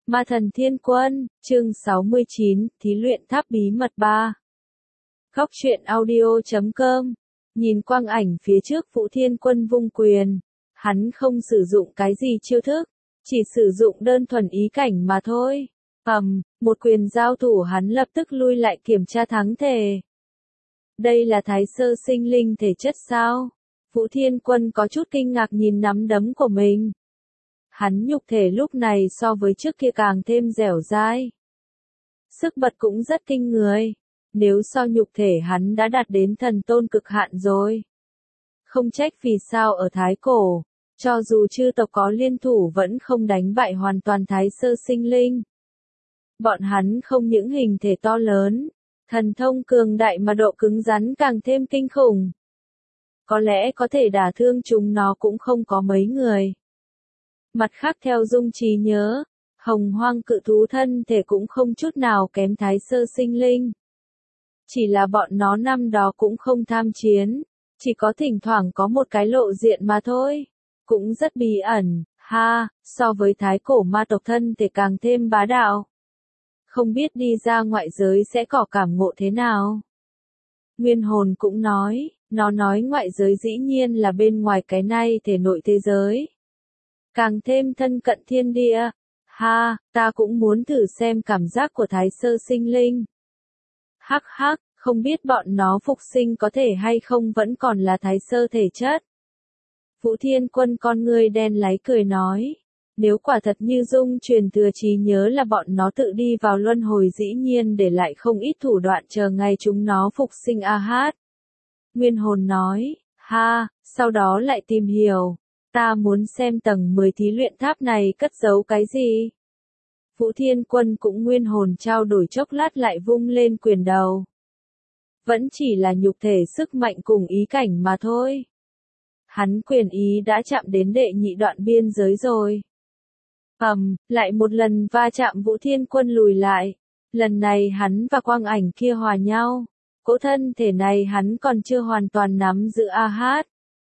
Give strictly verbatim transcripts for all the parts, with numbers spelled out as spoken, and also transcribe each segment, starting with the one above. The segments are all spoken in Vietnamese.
Ma thần thiên quân, chương sáu mươi chín, thí luyện tháp bí mật ba. Góc truyện audio chấm com. Nhìn quang ảnh phía trước Vũ Thiên Quân vung quyền. Hắn không sử dụng cái gì chiêu thức, chỉ sử dụng đơn thuần ý cảnh mà thôi. Ầm, một quyền giao thủ hắn lập tức lui lại kiểm tra thắng thể. Đây là thái sơ sinh linh thể chất sao? Vũ Thiên Quân có chút kinh ngạc nhìn nắm đấm của mình. Hắn nhục thể lúc này so với trước kia càng thêm dẻo dai. Sức bật cũng rất kinh người. Nếu so nhục thể hắn đã đạt đến thần tôn cực hạn rồi. Không trách vì sao ở Thái Cổ, cho dù chư tộc có liên thủ vẫn không đánh bại hoàn toàn thái sơ sinh linh. Bọn hắn không những hình thể to lớn, thần thông cường đại mà độ cứng rắn càng thêm kinh khủng. Có lẽ có thể đả thương chúng nó cũng không có mấy người. Mặt khác theo dung trí nhớ, hồng hoang cự thú thân thể cũng không chút nào kém thái sơ sinh linh. Chỉ là bọn nó năm đó cũng không tham chiến, chỉ có thỉnh thoảng có một cái lộ diện mà thôi. Cũng rất bí ẩn, ha, so với thái cổ ma tộc thân thể càng thêm bá đạo. Không biết đi ra ngoại giới sẽ có cảm ngộ thế nào. Nguyên hồn cũng nói, nó nói ngoại giới dĩ nhiên là bên ngoài cái này thể nội thế giới. Càng thêm thân cận thiên địa. Ha, ta cũng muốn thử xem cảm giác của thái sơ sinh linh. Hắc hắc, không biết bọn nó phục sinh có thể hay không vẫn còn là thái sơ thể chất. Vũ Thiên Quân con ngươi đen láy cười nói. Nếu quả thật như dung truyền thừa trí nhớ là bọn nó tự đi vào luân hồi dĩ nhiên để lại không ít thủ đoạn chờ ngày chúng nó phục sinh a hát. Nguyên hồn nói, ha, sau đó lại tìm hiểu. Ta muốn xem tầng mười thí luyện tháp này cất giấu cái gì. Vũ Thiên Quân cũng nguyên hồn trao đổi chốc lát lại vung lên quyền đầu. Vẫn chỉ là nhục thể sức mạnh cùng ý cảnh mà thôi. Hắn quyền ý đã chạm đến đệ nhị đoạn biên giới rồi. Ầm, lại một lần va chạm Vũ Thiên Quân lùi lại. Lần này hắn và quang ảnh kia hòa nhau. Cỗ thân thể này hắn còn chưa hoàn toàn nắm giữ a hát.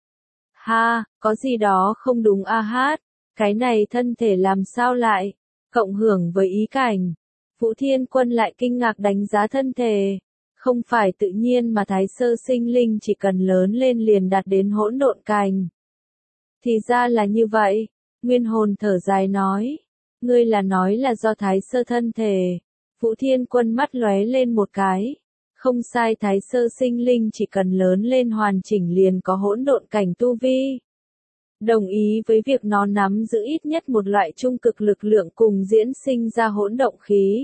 Ha, có gì đó không đúng a hát. Cái này thân thể làm sao lại cộng hưởng với ý cảnh. Vũ Thiên Quân lại kinh ngạc đánh giá thân thể. Không phải tự nhiên mà thái sơ sinh linh chỉ cần lớn lên liền đạt đến hỗn độn cảnh. Thì ra là như vậy. Nguyên hồn thở dài nói. Ngươi là nói là do thái sơ thân thể. Vũ Thiên Quân mắt lóe lên một cái. Không sai, thái sơ sinh linh chỉ cần lớn lên hoàn chỉnh liền có hỗn độn cảnh tu vi. Đồng ý với việc nó nắm giữ ít nhất một loại trung cực lực lượng cùng diễn sinh ra hỗn động khí.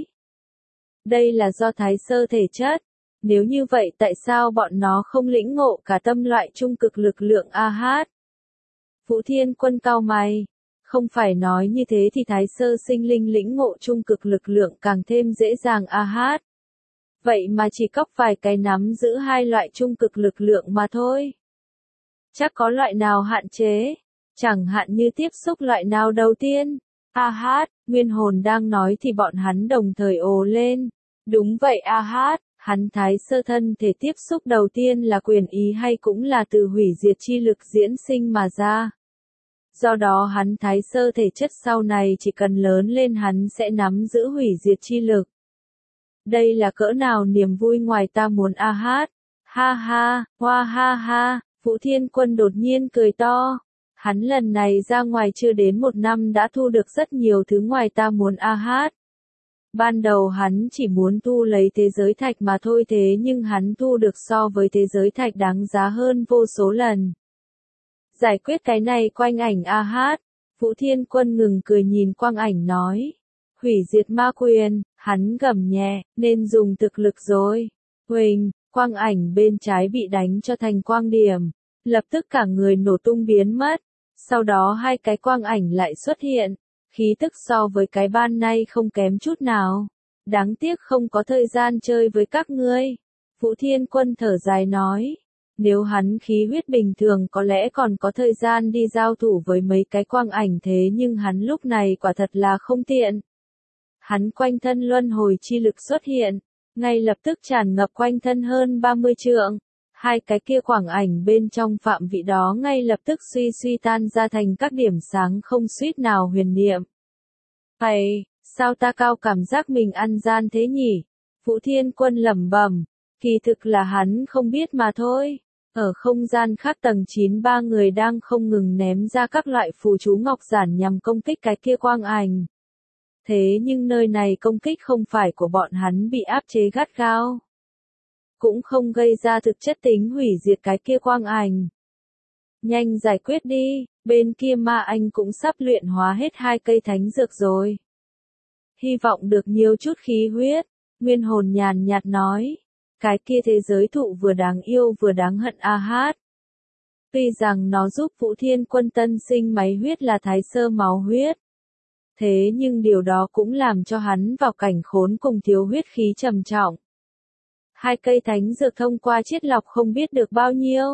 Đây là do thái sơ thể chất. Nếu như vậy tại sao bọn nó không lĩnh ngộ cả tâm loại trung cực lực lượng a hát? Vũ Thiên Quân cau mày. Không phải nói như thế thì thái sơ sinh linh lĩnh ngộ trung cực lực lượng càng thêm dễ dàng a hát. Vậy mà chỉ cóc vài cái nắm giữ hai loại trung cực lực lượng mà thôi. Chắc có loại nào hạn chế, chẳng hạn như tiếp xúc loại nào đầu tiên. A hát, nguyên hồn đang nói thì bọn hắn đồng thời ồ lên. Đúng vậy a hát, hắn thái sơ thân thể tiếp xúc đầu tiên là quyền ý hay cũng là từ hủy diệt chi lực diễn sinh mà ra. Do đó hắn thái sơ thể chất sau này chỉ cần lớn lên hắn sẽ nắm giữ hủy diệt chi lực. Đây là cỡ nào niềm vui ngoài ta muốn a hát. Ha ha, hoa ha ha, Vũ Thiên Quân đột nhiên cười to. Hắn lần này ra ngoài chưa đến một năm đã thu được rất nhiều thứ ngoài ta muốn a hát. Ban đầu hắn chỉ muốn thu lấy thế giới thạch mà thôi, thế nhưng hắn thu được so với thế giới thạch đáng giá hơn vô số lần. Giải quyết cái này quanh ảnh a hát. Vũ Thiên Quân ngừng cười nhìn quang ảnh nói. Hủy diệt ma quyền, hắn gầm nhẹ, nên dùng thực lực rồi. Huỳnh, quang ảnh bên trái bị đánh cho thành quang điểm. Lập tức cả người nổ tung biến mất. Sau đó hai cái quang ảnh lại xuất hiện. Khí tức so với cái ban nay không kém chút nào. Đáng tiếc không có thời gian chơi với các ngươi. Vũ Thiên Quân thở dài nói. Nếu hắn khí huyết bình thường có lẽ còn có thời gian đi giao thủ với mấy cái quang ảnh, thế nhưng hắn lúc này quả thật là không tiện. Hắn quanh thân luân hồi chi lực xuất hiện, ngay lập tức tràn ngập quanh thân hơn ba mươi trượng. Hai cái kia quang ảnh bên trong phạm vị đó ngay lập tức suy suy tan ra thành các điểm sáng không suýt nào huyền niệm. Hay, Sao ta cao cảm giác mình ăn gian thế nhỉ? Vũ Thiên Quân lẩm bẩm, kỳ thực là hắn không biết mà thôi. Ở không gian khác tầng chín ba người đang không ngừng ném ra các loại phù chú ngọc giản nhằm công kích cái kia quang ảnh. Thế nhưng nơi này công kích không phải của bọn hắn bị áp chế gắt gao. Cũng không gây ra thực chất tính hủy diệt cái kia quang ảnh. Nhanh giải quyết đi, bên kia ma anh cũng sắp luyện hóa hết hai cây thánh dược rồi. Hy vọng được nhiều chút khí huyết, Nguyên Hồn nhàn nhạt nói. Cái kia thế giới thụ vừa đáng yêu vừa đáng hận a hát. Tuy rằng nó giúp Vũ Thiên Quân tân sinh máy huyết là thái sơ máu huyết. Thế nhưng điều đó cũng làm cho hắn vào cảnh khốn cùng thiếu huyết khí trầm trọng. Hai cây thánh dược thông qua chiết lọc không biết được bao nhiêu.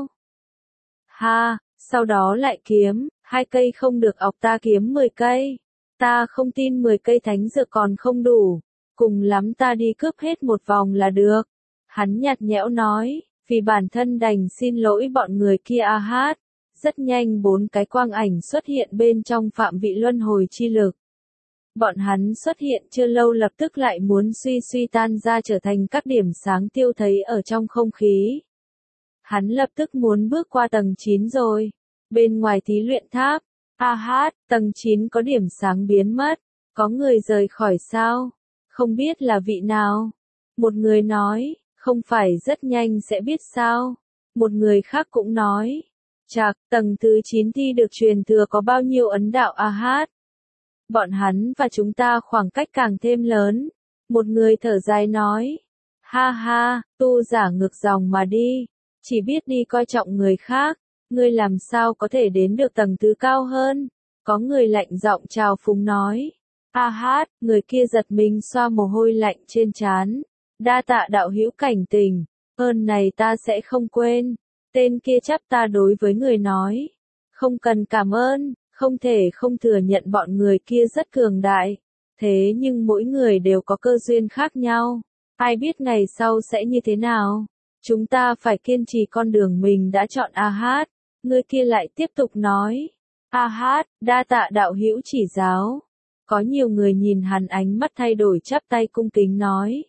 Ha, sau đó lại kiếm, hai cây không được ọc ta kiếm mười cây. Ta không tin mười cây thánh dược còn không đủ. Cùng lắm ta đi cướp hết một vòng là được. Hắn nhạt nhẽo nói, vì bản thân đành xin lỗi bọn người kia a hát. Rất nhanh bốn cái quang ảnh xuất hiện bên trong phạm vị luân hồi chi lực. Bọn hắn xuất hiện chưa lâu lập tức lại muốn suy suy tan ra trở thành các điểm sáng tiêu thấy ở trong không khí. Hắn lập tức muốn bước qua tầng chín rồi. Bên ngoài thí luyện tháp, a hát, tầng chín có điểm sáng biến mất. Có người rời khỏi sao? Không biết là vị nào? Một người nói, không phải rất nhanh sẽ biết sao? Một người khác cũng nói, chạc, tầng thứ chín thi được truyền thừa có bao nhiêu ấn đạo a hát? Bọn hắn và chúng ta khoảng cách càng thêm lớn. Một người thở dài nói, ha ha, tu giả ngược dòng mà đi, chỉ biết đi coi trọng người khác, ngươi làm sao có thể đến được tầng thứ cao hơn? Có người lạnh giọng chào phúng nói, a hát, người kia giật mình xoa mồ hôi lạnh trên trán, đa tạ đạo hữu cảnh tình, ơn này ta sẽ không quên. Tên kia chắp ta đối với người nói, không cần cảm ơn. Không thể không thừa nhận bọn người kia rất cường đại. Thế nhưng mỗi người đều có cơ duyên khác nhau. Ai biết ngày sau sẽ như thế nào? Chúng ta phải kiên trì con đường mình đã chọn a hát. Người kia lại tiếp tục nói. a hát, đa tạ đạo hữu chỉ giáo. Có nhiều người nhìn hắn ánh mắt thay đổi chắp tay cung kính nói.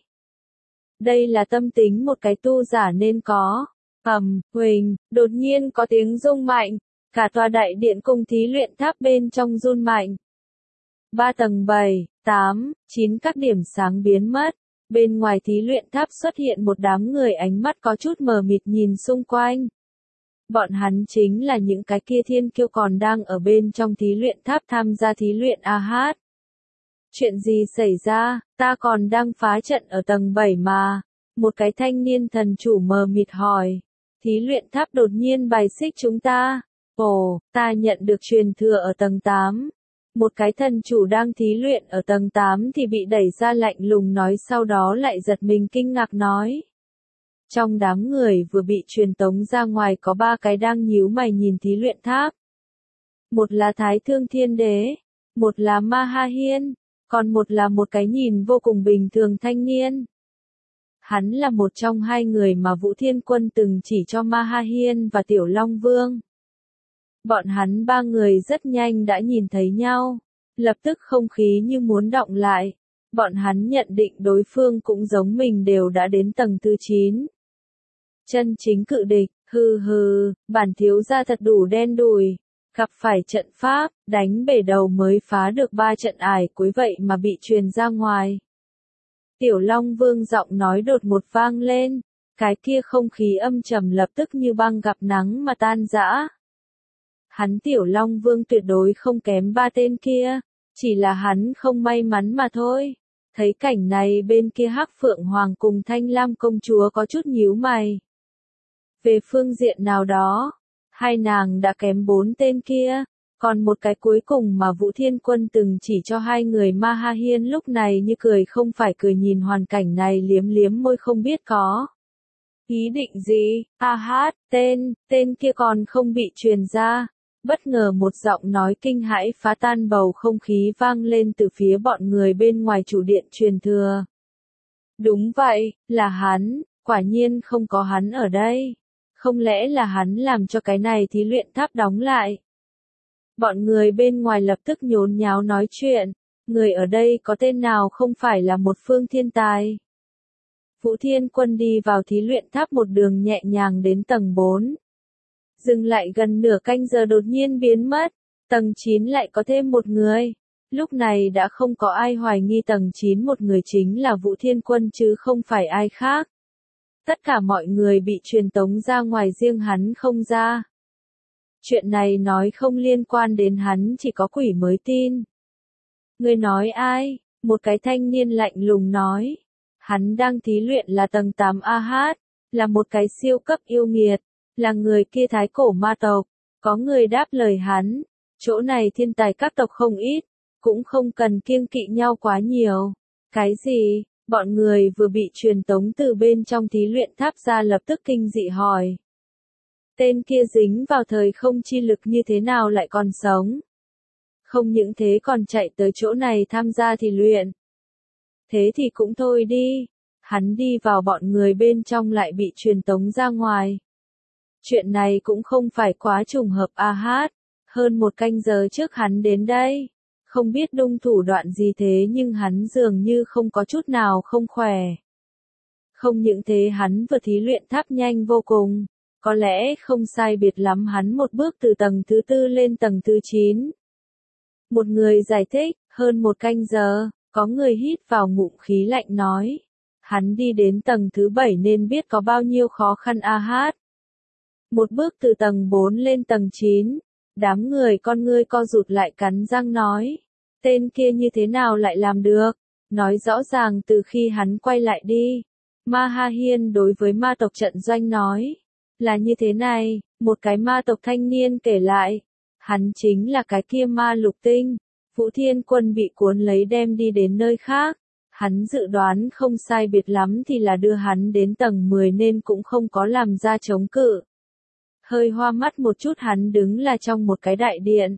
Đây là tâm tính một cái tu giả nên có. Ầm, huỳnh, đột nhiên có tiếng rung mạnh. Cả tòa đại điện cùng thí luyện tháp bên trong run mạnh. Ba tầng bảy, tám, chín các điểm sáng biến mất. Bên ngoài thí luyện tháp xuất hiện một đám người ánh mắt có chút mờ mịt nhìn xung quanh. Bọn hắn chính là những cái kia thiên kiêu còn đang ở bên trong thí luyện tháp tham gia thí luyện a hát. Chuyện gì xảy ra, ta còn đang phá trận ở tầng bảy mà. Một cái thanh niên thần chủ mờ mịt hỏi. Thí luyện tháp đột nhiên bài xích chúng ta. Ồ, ta nhận được truyền thừa ở tầng tám. Một cái thần chủ đang thí luyện ở tầng tám thì bị đẩy ra lạnh lùng nói sau đó lại giật mình kinh ngạc nói. Trong đám người vừa bị truyền tống ra ngoài có ba cái đang nhíu mày nhìn thí luyện tháp. Một là Thái Thương Thiên Đế, một là Ma Ha Hiên, còn một là một cái nhìn vô cùng bình thường thanh niên. Hắn là một trong hai người mà Vũ Thiên Quân từng chỉ cho Ma Ha Hiên và Tiểu Long Vương. Bọn hắn ba người rất nhanh đã nhìn thấy nhau, lập tức không khí như muốn động lại. Bọn hắn nhận định đối phương cũng giống mình đều đã đến tầng thứ chín. Chân chính cự địch, hừ hừ, bản thiếu gia thật đủ đen đủi, gặp phải trận pháp, đánh bể đầu mới phá được ba trận ải cuối vậy mà bị truyền ra ngoài. Tiểu Long Vương giọng nói đột một vang lên, cái kia không khí âm trầm lập tức như băng gặp nắng mà tan rã. Hắn Tiểu Long Vương tuyệt đối không kém ba tên kia, chỉ là hắn không may mắn mà thôi. Thấy cảnh này bên kia Hắc Phượng Hoàng cùng Thanh Lam công chúa có chút nhíu mày. Về phương diện nào đó, hai nàng đã kém bốn tên kia, còn một cái cuối cùng mà Vũ Thiên Quân từng chỉ cho hai người Ma Ha Hiên lúc này như cười không phải cười nhìn hoàn cảnh này liếm liếm môi không biết có. Ý định gì, a hát, tên, tên kia còn không bị truyền ra. Bất ngờ một giọng nói kinh hãi phá tan bầu không khí vang lên từ phía bọn người bên ngoài chủ điện truyền thừa. Đúng vậy, là hắn, quả nhiên không có hắn ở đây. Không lẽ là hắn làm cho cái này thí luyện tháp đóng lại? Bọn người bên ngoài lập tức nhốn nháo nói chuyện. Người ở đây có tên nào không phải là một phương thiên tài. Vũ Thiên Quân đi vào thí luyện tháp một đường nhẹ nhàng đến tầng bốn. Dừng lại gần nửa canh giờ đột nhiên biến mất. Tầng chín lại có thêm một người. Lúc này đã không có ai hoài nghi tầng chín một người chính là Vũ Thiên Quân chứ không phải ai khác. Tất cả mọi người bị truyền tống ra ngoài, riêng hắn không ra. Chuyện này nói không liên quan đến hắn chỉ có quỷ mới tin. Người nói ai? Một cái thanh niên lạnh lùng nói. Hắn đang thí luyện là tầng tám A H, là một cái siêu cấp yêu nghiệt, là người kia thái cổ ma tộc. Có người đáp lời hắn, chỗ này thiên tài các tộc không ít, cũng không cần kiêng kỵ nhau quá nhiều. Cái gì? Bọn người vừa bị truyền tống từ bên trong thí luyện tháp ra lập tức kinh dị hỏi. Tên kia dính vào thời không chi lực như thế nào lại còn sống? Không những thế còn chạy tới chỗ này tham gia thí luyện. Thế thì cũng thôi đi. Hắn đi vào bọn người bên trong lại bị truyền tống ra ngoài. Chuyện này cũng không phải quá trùng hợp a hát. Hơn một canh giờ trước hắn đến đây. Không biết đung thủ đoạn gì thế nhưng hắn dường như không có chút nào không khỏe. Không những thế hắn vừa thí luyện tháp nhanh vô cùng. Có lẽ không sai biệt lắm hắn một bước từ tầng thứ tư lên tầng thứ chín. Một người giải thích, hơn một canh giờ, có người hít vào ngụm khí lạnh nói. Hắn đi đến tầng thứ bảy nên biết có bao nhiêu khó khăn a hát. Một bước từ tầng bốn lên tầng chín, đám người con ngươi co rụt lại cắn răng nói. Tên kia như thế nào lại làm được? Nói rõ ràng từ khi hắn quay lại đi. Ma Ha Hiên đối với ma tộc trận doanh nói. Là như thế này, một cái ma tộc thanh niên kể lại. Hắn chính là cái kia ma lục tinh. Vũ Thiên Quân bị cuốn lấy đem đi đến nơi khác. Hắn dự đoán không sai biệt lắm thì là đưa hắn đến tầng mười nên cũng không có làm ra chống cự. Hơi hoa mắt một chút hắn đứng là trong một cái đại điện.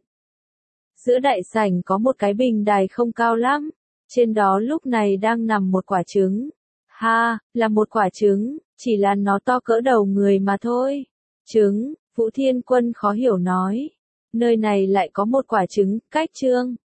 Giữa đại sảnh có một cái bình đài không cao lắm. Trên đó lúc này đang nằm một quả trứng. Ha, là một quả trứng, chỉ là nó to cỡ đầu người mà thôi. Trứng, Vũ Thiên Quân khó hiểu nói. Nơi này lại có một quả trứng, cách trương.